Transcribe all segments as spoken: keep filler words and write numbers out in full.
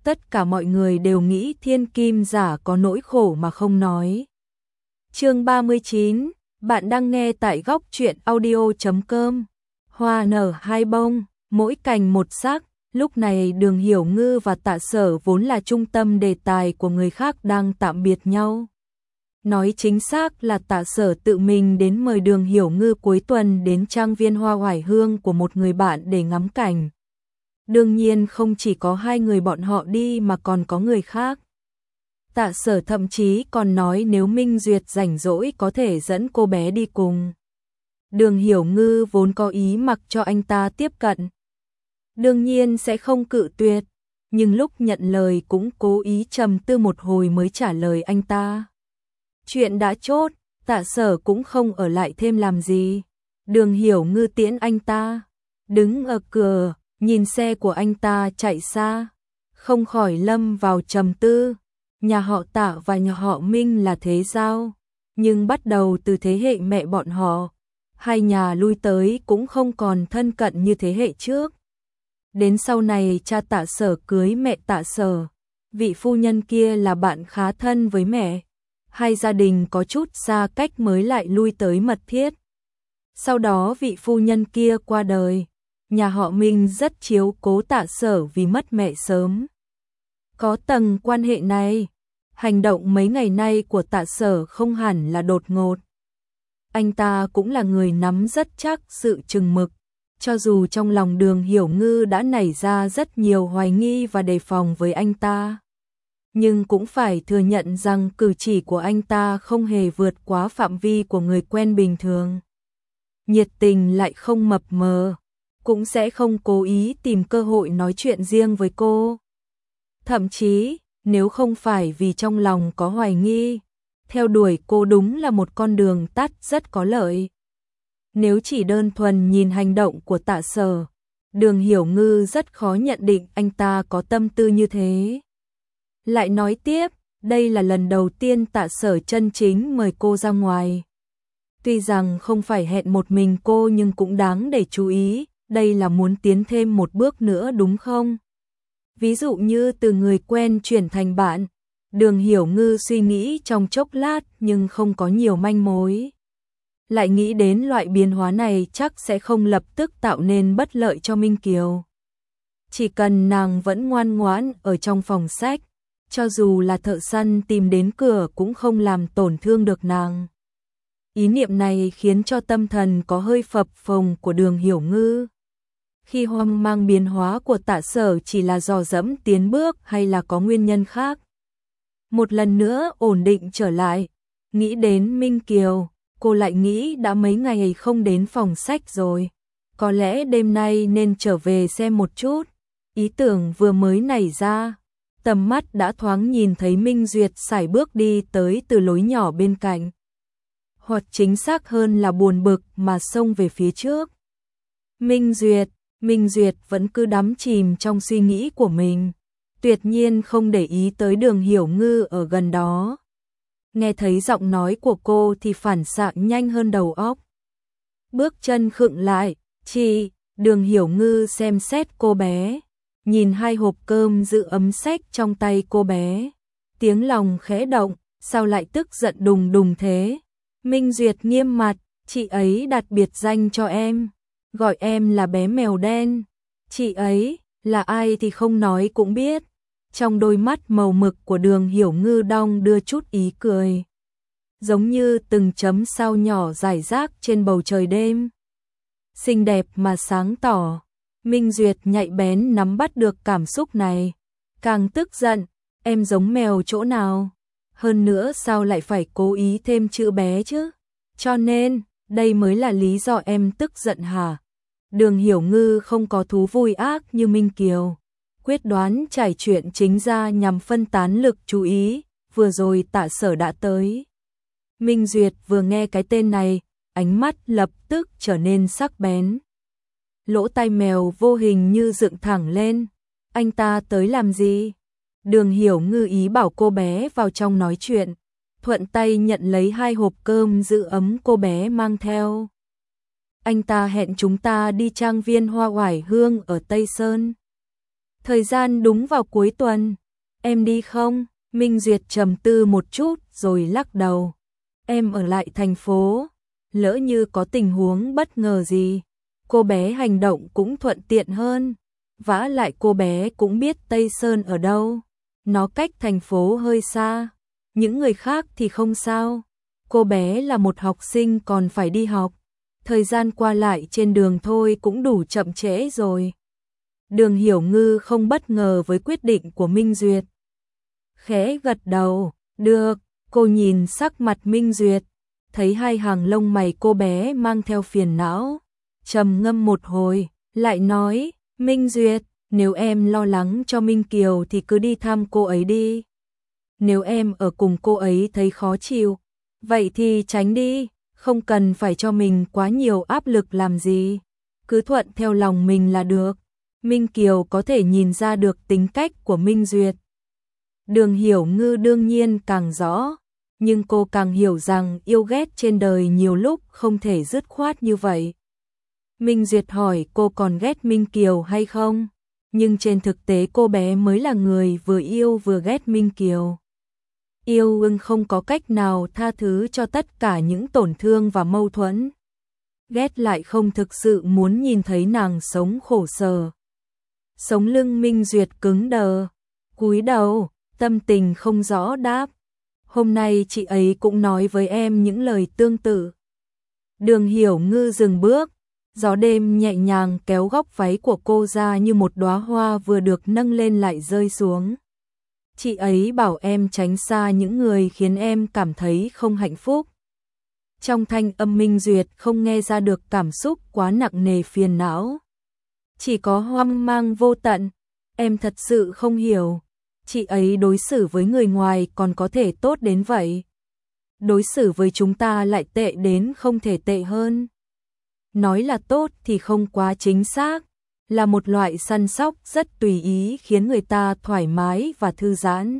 Tất cả mọi người đều nghĩ thiên kim giả có nỗi khổ mà không nói. Chương ba mươi chín, bạn đang nghe tại góc truyện audio chấm com. Hoa nở hai bông, mỗi cành một sắc. Lúc này Đường Hiểu Ngư và Tạ Sở vốn là trung tâm đề tài của người khác đang tạm biệt nhau. Nói chính xác là Tạ Sở tự mình đến mời Đường Hiểu Ngư cuối tuần đến trang viên Hoa Oải Hương của một người bạn để ngắm cảnh. Đương nhiên không chỉ có hai người bọn họ đi mà còn có người khác. Tạ Sở thậm chí còn nói nếu Minh Duyệt rảnh rỗi có thể dẫn cô bé đi cùng. Đường Hiểu Ngư vốn có ý mặc cho anh ta tiếp cận. Đương nhiên sẽ không cự tuyệt, nhưng lúc nhận lời cũng cố ý trầm tư một hồi mới trả lời anh ta. Chuyện đã chốt, Tạ Sở cũng không ở lại thêm làm gì. Đường Hiểu Ngư tiễn anh ta, đứng ở cửa, nhìn xe của anh ta chạy xa, không khỏi lâm vào trầm tư. Nhà họ Tạ và nhà họ Minh là thế giao, nhưng bắt đầu từ thế hệ mẹ bọn họ, hai nhà lui tới cũng không còn thân cận như thế hệ trước. Đến sau này cha Tạ Sở cưới mẹ Tạ Sở, vị phu nhân kia là bạn khá thân với mẹ. Hai gia đình có chút xa cách mới lại lui tới mật thiết. Sau đó vị phu nhân kia qua đời, nhà họ Minh rất chiếu cố Tạ Sở vì mất mẹ sớm. Có tầng quan hệ này, hành động mấy ngày nay của Tạ Sở không hẳn là đột ngột. Anh ta cũng là người nắm rất chắc sự chừng mực, cho dù trong lòng Đường Hiểu Ngư đã nảy ra rất nhiều hoài nghi và đề phòng với anh ta. Nhưng cũng phải thừa nhận rằng cử chỉ của anh ta không hề vượt quá phạm vi của người quen bình thường. Nhiệt tình lại không mập mờ, cũng sẽ không cố ý tìm cơ hội nói chuyện riêng với cô. Thậm chí, nếu không phải vì trong lòng có hoài nghi, theo đuổi cô đúng là một con đường tắt rất có lợi. Nếu chỉ đơn thuần nhìn hành động của Tạ Sở, Đường Hiểu Ngư rất khó nhận định anh ta có tâm tư như thế. Lại nói tiếp, đây là lần đầu tiên Tạ Sở chân chính mời cô ra ngoài. Tuy rằng không phải hẹn một mình cô nhưng cũng đáng để chú ý, đây là muốn tiến thêm một bước nữa đúng không? Ví dụ như từ người quen chuyển thành bạn. Đường Hiểu Ngư suy nghĩ trong chốc lát nhưng không có nhiều manh mối. Lại nghĩ đến loại biến hóa này chắc sẽ không lập tức tạo nên bất lợi cho Minh Kiều. Chỉ cần nàng vẫn ngoan ngoãn ở trong phòng sách, cho dù là thợ săn tìm đến cửa cũng không làm tổn thương được nàng. Ý niệm này khiến cho tâm thần có hơi phập phồng của Đường Hiểu Ngư. Khi hoang mang biến hóa của Tạ Sở chỉ là dò dẫm tiến bước hay là có nguyên nhân khác. Một lần nữa ổn định trở lại, nghĩ đến Minh Kiều, cô lại nghĩ đã mấy ngày không đến phòng sách rồi. Có lẽ đêm nay nên trở về xem một chút. Ý tưởng vừa mới nảy ra, tầm mắt đã thoáng nhìn thấy Minh Duyệt sải bước đi tới từ lối nhỏ bên cạnh. Hoặc chính xác hơn là buồn bực mà xông về phía trước. Minh Duyệt, Minh Duyệt vẫn cứ đắm chìm trong suy nghĩ của mình, tuyệt nhiên không để ý tới Đường Hiểu Ngư ở gần đó. Nghe thấy giọng nói của cô thì phản xạ nhanh hơn đầu óc. Bước chân khựng lại, chị, Đường Hiểu Ngư xem xét cô bé, nhìn hai hộp cơm giữ ấm sách trong tay cô bé. Tiếng lòng khẽ động, sao lại tức giận đùng đùng thế? Minh Duyệt nghiêm mặt, chị ấy đặt biệt danh cho em, gọi em là bé mèo đen. Chị ấy là ai thì không nói cũng biết. Trong đôi mắt màu mực của Đường Hiểu Ngư đong đưa chút ý cười, giống như từng chấm sao nhỏ rải rác trên bầu trời đêm. Xinh đẹp mà sáng tỏ. Minh Duyệt nhạy bén nắm bắt được cảm xúc này, càng tức giận, em giống mèo chỗ nào? Hơn nữa sao lại phải cố ý thêm chữ bé chứ? Cho nên, đây mới là lý do em tức giận hả? Đường Hiểu Ngư không có thú vui ác như Minh Kiều, quyết đoán trải chuyện chính ra nhằm phân tán lực chú ý. Vừa rồi Tạ Sở đã tới. Minh Duyệt vừa nghe cái tên này, ánh mắt lập tức trở nên sắc bén. Lỗ tai mèo vô hình như dựng thẳng lên. Anh ta tới làm gì? Đường Hiểu Ngư ý bảo cô bé vào trong nói chuyện, thuận tay nhận lấy hai hộp cơm giữ ấm cô bé mang theo. Anh ta hẹn chúng ta đi trang viên Hoa Oải Hương ở Tây Sơn. Thời gian đúng vào cuối tuần. Em đi không? Minh Duyệt trầm tư một chút rồi lắc đầu. Em ở lại thành phố. Lỡ như có tình huống bất ngờ gì, cô bé hành động cũng thuận tiện hơn. Vả lại cô bé cũng biết Tây Sơn ở đâu. Nó cách thành phố hơi xa. Những người khác thì không sao. Cô bé là một học sinh còn phải đi học. Thời gian qua lại trên đường thôi cũng đủ chậm trễ rồi. Đường Hiểu Ngư không bất ngờ với quyết định của Minh Duyệt. Khẽ gật đầu, được, cô nhìn sắc mặt Minh Duyệt, thấy hai hàng lông mày cô bé mang theo phiền não. Trầm ngâm một hồi, lại nói, Minh Duyệt, nếu em lo lắng cho Minh Kiều thì cứ đi thăm cô ấy đi. Nếu em ở cùng cô ấy thấy khó chịu, vậy thì tránh đi, không cần phải cho mình quá nhiều áp lực làm gì. Cứ thuận theo lòng mình là được. Minh Kiều có thể nhìn ra được tính cách của Minh Duyệt. Đường Hiểu Ngư đương nhiên càng rõ, nhưng cô càng hiểu rằng yêu ghét trên đời nhiều lúc không thể dứt khoát như vậy. Minh Duyệt hỏi cô còn ghét Minh Kiều hay không, nhưng trên thực tế cô bé mới là người vừa yêu vừa ghét Minh Kiều. Yêu ưng không có cách nào tha thứ cho tất cả những tổn thương và mâu thuẫn. Ghét lại không thực sự muốn nhìn thấy nàng sống khổ sở. Sống lưng Minh Duyệt cứng đờ, cúi đầu, tâm tình không rõ đáp. Hôm nay chị ấy cũng nói với em những lời tương tự. Đường Hiểu Ngư dừng bước, gió đêm nhẹ nhàng kéo góc váy của cô ra như một đóa hoa vừa được nâng lên lại rơi xuống. Chị ấy bảo em tránh xa những người khiến em cảm thấy không hạnh phúc. Trong thanh âm Minh Duyệt không nghe ra được cảm xúc quá nặng nề phiền não. Chỉ có hoang mang vô tận. Em thật sự không hiểu. Chị ấy đối xử với người ngoài còn có thể tốt đến vậy. Đối xử với chúng ta lại tệ đến không thể tệ hơn. Nói là tốt thì không quá chính xác. Là một loại săn sóc rất tùy ý khiến người ta thoải mái và thư giãn.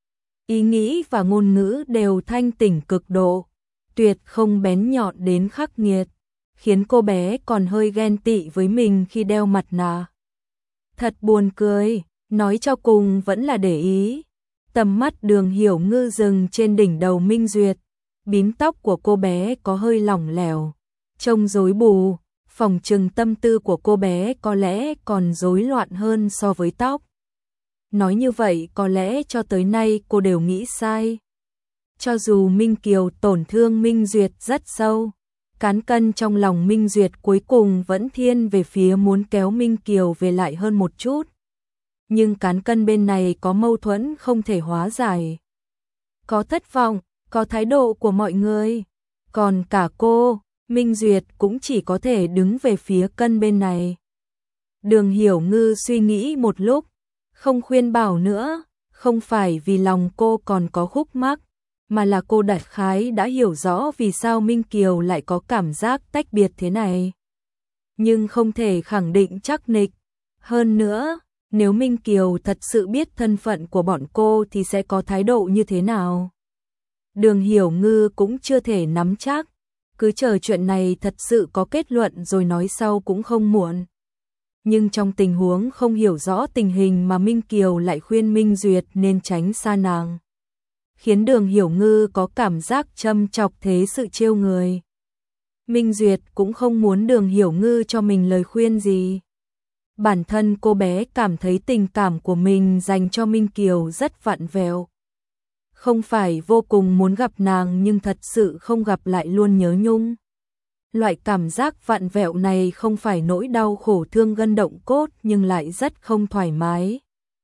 Ý nghĩ và ngôn ngữ đều thanh tỉnh cực độ. Tuyệt không bén nhọn đến khắc nghiệt. Khiến cô bé còn hơi ghen tị với mình khi đeo mặt nạ. Thật buồn cười, nói cho cùng vẫn là để ý. Tầm mắt Đường Hiểu Ngư dừng trên đỉnh đầu Minh Duyệt. Bím tóc của cô bé có hơi lỏng lẻo, trông rối bù. Phòng trừng tâm tư của cô bé có lẽ còn rối loạn hơn so với tóc. Nói như vậy có lẽ cho tới nay cô đều nghĩ sai. Cho dù Minh Kiều tổn thương Minh Duyệt rất sâu, cán cân trong lòng Minh Duyệt cuối cùng vẫn thiên về phía muốn kéo Minh Kiều về lại hơn một chút. Nhưng cán cân bên này có mâu thuẫn không thể hóa giải. Có thất vọng, có thái độ của mọi người, còn cả cô, Minh Duyệt cũng chỉ có thể đứng về phía cân bên này. Đường Hiểu Ngư suy nghĩ một lúc, không khuyên bảo nữa, không phải vì lòng cô còn có khúc mắc, mà là cô đại khái đã hiểu rõ vì sao Minh Kiều lại có cảm giác tách biệt thế này. Nhưng không thể khẳng định chắc nịch. Hơn nữa, nếu Minh Kiều thật sự biết thân phận của bọn cô thì sẽ có thái độ như thế nào? Đường Hiểu Ngư cũng chưa thể nắm chắc. Cứ chờ chuyện này thật sự có kết luận rồi nói sau cũng không muộn. Nhưng trong tình huống không hiểu rõ tình hình mà Minh Kiều lại khuyên Minh Duyệt nên tránh xa nàng, khiến Đường Hiểu Ngư có cảm giác châm chọc thế sự trêu người. Minh Duyệt cũng không muốn Đường Hiểu Ngư cho mình lời khuyên gì. Bản thân cô bé cảm thấy tình cảm của mình dành cho Minh Kiều rất vặn vẹo. Không phải vô cùng muốn gặp nàng nhưng thật sự không gặp lại luôn nhớ nhung. Loại cảm giác vặn vẹo này không phải nỗi đau khổ thương gân động cốt nhưng lại rất không thoải mái.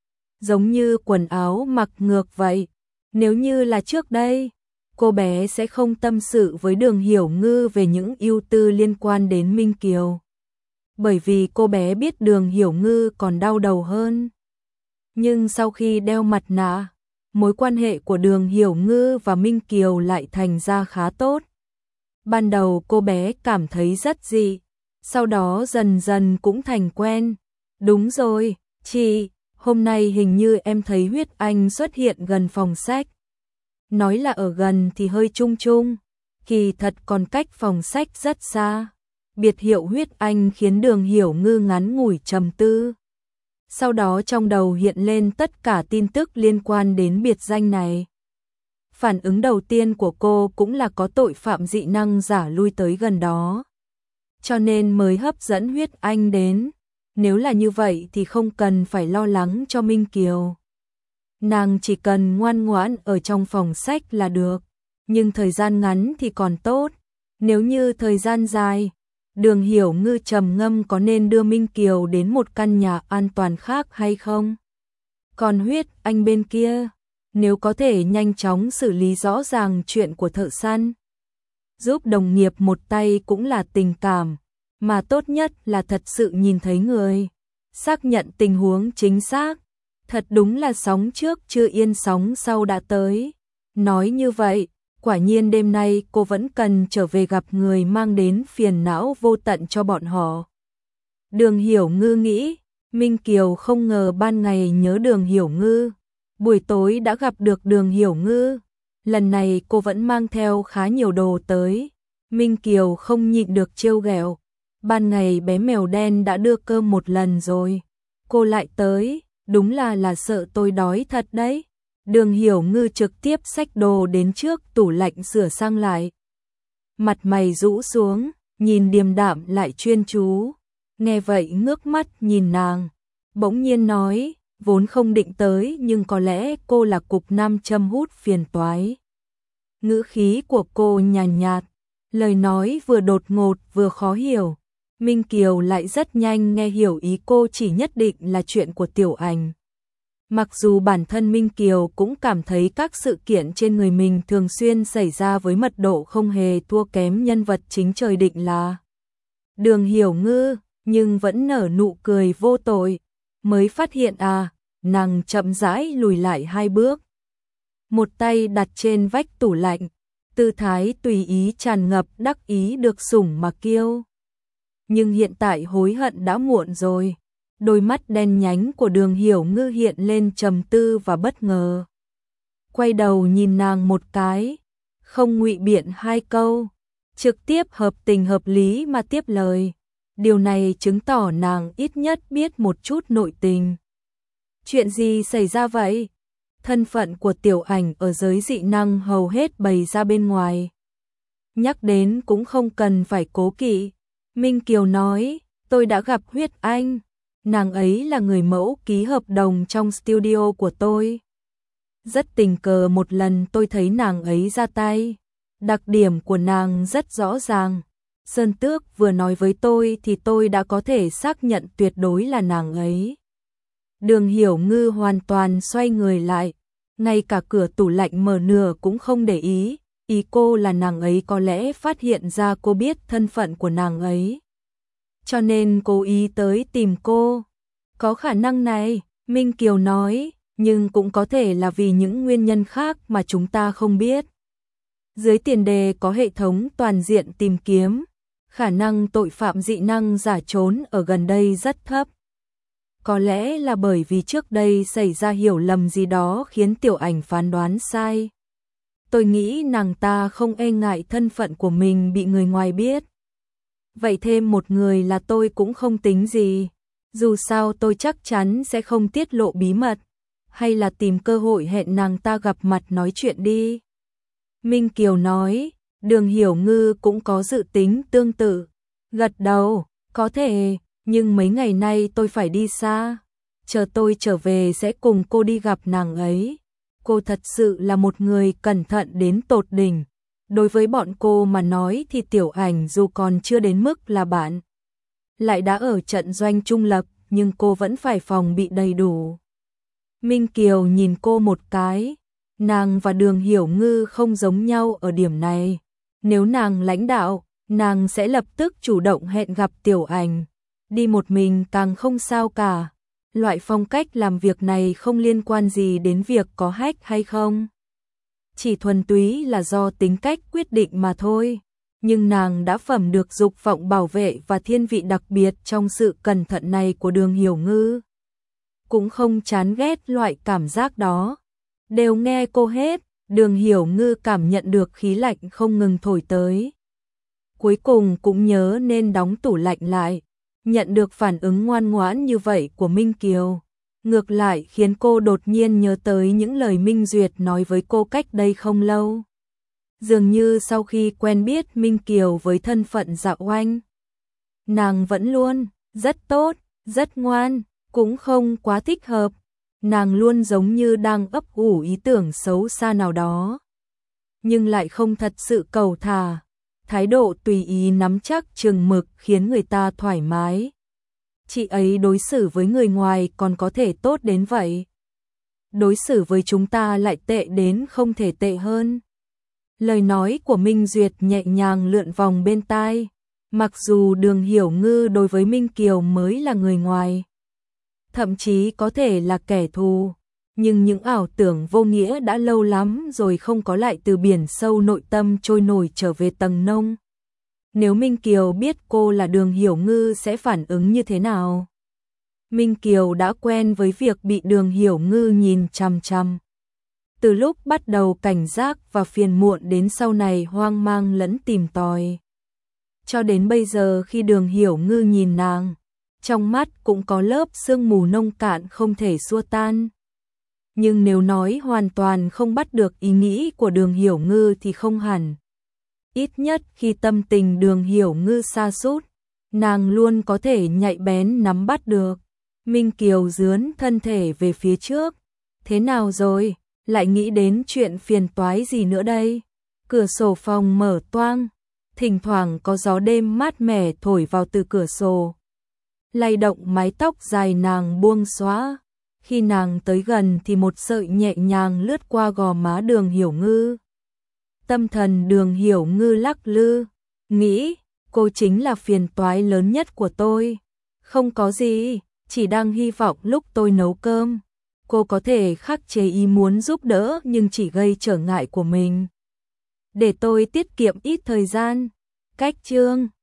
Giống như quần áo mặc ngược vậy. Nếu như là trước đây, cô bé sẽ không tâm sự với Đường Hiểu Ngư về những ưu tư liên quan đến Minh Kiều. Bởi vì cô bé biết Đường Hiểu Ngư còn đau đầu hơn. Nhưng sau khi đeo mặt nạ, mối quan hệ của Đường Hiểu Ngư và Minh Kiều lại thành ra khá tốt. Ban đầu cô bé cảm thấy rất dị, sau đó dần dần cũng thành quen. Đúng rồi, chị, hôm nay hình như em thấy Huyết Anh xuất hiện gần phòng sách. Nói là ở gần thì hơi chung chung, kỳ thật còn cách phòng sách rất xa. Biệt hiệu Huyết Anh khiến Đường Hiểu Ngư ngắn ngủi trầm tư. Sau đó trong đầu hiện lên tất cả tin tức liên quan đến biệt danh này. Phản ứng đầu tiên của cô cũng là có tội phạm dị năng giả lui tới gần đó. Cho nên mới hấp dẫn Huyết Anh đến. Nếu là như vậy thì không cần phải lo lắng cho Minh Kiều. Nàng chỉ cần ngoan ngoãn ở trong phòng sách là được. Nhưng thời gian ngắn thì còn tốt. Nếu như thời gian dài, Đường Hiểu Ngư trầm ngâm có nên đưa Minh Kiều đến một căn nhà an toàn khác hay không? Còn Huyết Anh bên kia, nếu có thể nhanh chóng xử lý rõ ràng chuyện của thợ săn, giúp đồng nghiệp một tay cũng là tình cảm, mà tốt nhất là thật sự nhìn thấy người, xác nhận tình huống chính xác. Thật đúng là sóng trước chưa yên sóng sau đã tới. Nói như vậy, quả nhiên đêm nay cô vẫn cần trở về gặp người mang đến phiền não vô tận cho bọn họ. Đường Hiểu Ngư nghĩ, Minh Kiều không ngờ ban ngày nhớ Đường Hiểu Ngư, buổi tối đã gặp được Đường Hiểu Ngư. Lần này cô vẫn mang theo khá nhiều đồ tới. Minh Kiều không nhịn được trêu ghẹo. Ban ngày bé mèo đen đã đưa cơm một lần rồi. Cô lại tới, đúng là là sợ tôi đói thật đấy. Đường Hiểu Ngư trực tiếp xách đồ đến trước tủ lạnh sửa sang lại. Mặt mày rũ xuống, nhìn điềm đạm lại chuyên chú. Nghe vậy ngước mắt nhìn nàng, bỗng nhiên nói, vốn không định tới nhưng có lẽ cô là cục nam châm hút phiền toái. Ngữ khí của cô nhàn nhạt, lời nói vừa đột ngột vừa khó hiểu. Minh Kiều lại rất nhanh nghe hiểu ý cô chỉ nhất định là chuyện của Tiểu Ảnh. Mặc dù bản thân Minh Kiều cũng cảm thấy các sự kiện trên người mình thường xuyên xảy ra với mật độ không hề thua kém nhân vật chính trời định là Đường Hiểu Ngư, nhưng vẫn nở nụ cười vô tội. Mới phát hiện à, nàng chậm rãi lùi lại hai bước. Một tay đặt trên vách tủ lạnh, tư thái tùy ý tràn ngập đắc ý được sủng mà kiêu. Nhưng hiện tại hối hận đã muộn rồi. Đôi mắt đen nhánh của Đường Hiểu Ngư hiện lên trầm tư và bất ngờ. Quay đầu nhìn nàng một cái, không ngụy biện hai câu, trực tiếp hợp tình hợp lý mà tiếp lời. Điều này chứng tỏ nàng ít nhất biết một chút nội tình. Chuyện gì xảy ra vậy? Thân phận của Tiểu Ảnh ở giới dị năng hầu hết bày ra bên ngoài. Nhắc đến cũng không cần phải cố kỵ. Minh Kiều nói, tôi đã gặp Huyết Anh. Nàng ấy là người mẫu ký hợp đồng trong studio của tôi. Rất tình cờ một lần tôi thấy nàng ấy ra tay. Đặc điểm của nàng rất rõ ràng. Sơn Tước vừa nói với tôi thì tôi đã có thể xác nhận tuyệt đối là nàng ấy. Đường Hiểu Ngư hoàn toàn xoay người lại. Ngay cả cửa tủ lạnh mở nửa cũng không để ý. Ý cô là nàng ấy có lẽ phát hiện ra cô biết thân phận của nàng ấy. Cho nên cố ý tới tìm cô. Có khả năng này, Minh Kiều nói, nhưng cũng có thể là vì những nguyên nhân khác mà chúng ta không biết. Dưới tiền đề có hệ thống toàn diện tìm kiếm, khả năng tội phạm dị năng giả trốn ở gần đây rất thấp. Có lẽ là bởi vì trước đây xảy ra hiểu lầm gì đó khiến Tiểu Ảnh phán đoán sai. Tôi nghĩ nàng ta không e ngại thân phận của mình bị người ngoài biết. Vậy thêm một người là tôi cũng không tính gì. Dù sao tôi chắc chắn sẽ không tiết lộ bí mật. Hay là tìm cơ hội hẹn nàng ta gặp mặt nói chuyện đi. Minh Kiều nói, Đường Hiểu Ngư cũng có dự tính tương tự. Gật đầu, có thể, nhưng mấy ngày nay tôi phải đi xa. Chờ tôi trở về sẽ cùng cô đi gặp nàng ấy. Cô thật sự là một người cẩn thận đến tột đỉnh. Đối với bọn cô mà nói thì Tiểu Ảnh dù còn chưa đến mức là bạn, lại đã ở trận doanh trung lập, nhưng cô vẫn phải phòng bị đầy đủ. Minh Kiều nhìn cô một cái, nàng và Đường Hiểu Ngư không giống nhau ở điểm này. Nếu nàng lãnh đạo, nàng sẽ lập tức chủ động hẹn gặp Tiểu Ảnh. Đi một mình càng không sao cả. Loại phong cách làm việc này không liên quan gì đến việc có hack hay không. Chỉ thuần túy là do tính cách quyết định mà thôi. Nhưng nàng đã phẩm được dục vọng bảo vệ và thiên vị đặc biệt trong sự cẩn thận này của Đường Hiểu Ngư. Cũng không chán ghét loại cảm giác đó. Đều nghe cô hết, Đường Hiểu Ngư cảm nhận được khí lạnh không ngừng thổi tới. Cuối cùng cũng nhớ nên đóng tủ lạnh lại. Nhận được phản ứng ngoan ngoãn như vậy của Minh Kiều, ngược lại khiến cô đột nhiên nhớ tới những lời Minh Duyệt nói với cô cách đây không lâu. Dường như sau khi quen biết Minh Kiều với thân phận Dạ Oanh, nàng vẫn luôn rất tốt, rất ngoan, cũng không quá thích hợp. Nàng luôn giống như đang ấp ủ ý tưởng xấu xa nào đó, nhưng lại không thật sự cầu thả. Thái độ tùy ý nắm chắc chừng mực khiến người ta thoải mái. Chị ấy đối xử với người ngoài còn có thể tốt đến vậy, đối xử với chúng ta lại tệ đến không thể tệ hơn. Lời nói của Minh Duyệt nhẹ nhàng lượn vòng bên tai. Mặc dù Đường Hiểu Ngư đối với Minh Kiều mới là người ngoài, thậm chí có thể là kẻ thù, nhưng những ảo tưởng vô nghĩa đã lâu lắm rồi không có lại từ biển sâu nội tâm trôi nổi trở về tầng nông. Nếu Minh Kiều biết cô là Đường Hiểu Ngư sẽ phản ứng như thế nào? Minh Kiều đã quen với việc bị Đường Hiểu Ngư nhìn chằm chằm. Từ lúc bắt đầu cảnh giác và phiền muộn đến sau này hoang mang lẫn tìm tòi. Cho đến bây giờ khi Đường Hiểu Ngư nhìn nàng, trong mắt cũng có lớp sương mù nông cạn không thể xua tan. Nhưng nếu nói hoàn toàn không bắt được ý nghĩ của Đường Hiểu Ngư thì không hẳn. Ít nhất khi tâm tình Đường Hiểu Ngư sa sút, nàng luôn có thể nhạy bén nắm bắt được. Minh Kiều dướn thân thể về phía trước. Thế nào rồi? Lại nghĩ đến chuyện phiền toái gì nữa đây? Cửa sổ phòng mở toang, thỉnh thoảng có gió đêm mát mẻ thổi vào từ cửa sổ, lay động mái tóc dài nàng buông xõa. Khi nàng tới gần thì một sợi nhẹ nhàng lướt qua gò má Đường Hiểu Ngư. Tâm thần Đường Hiểu Ngư lắc lư, nghĩ, cô chính là phiền toái lớn nhất của tôi. Không có gì, chỉ đang hy vọng lúc tôi nấu cơm, cô có thể khắc chế ý muốn giúp đỡ nhưng chỉ gây trở ngại của mình. Để tôi tiết kiệm ít thời gian. Cách chương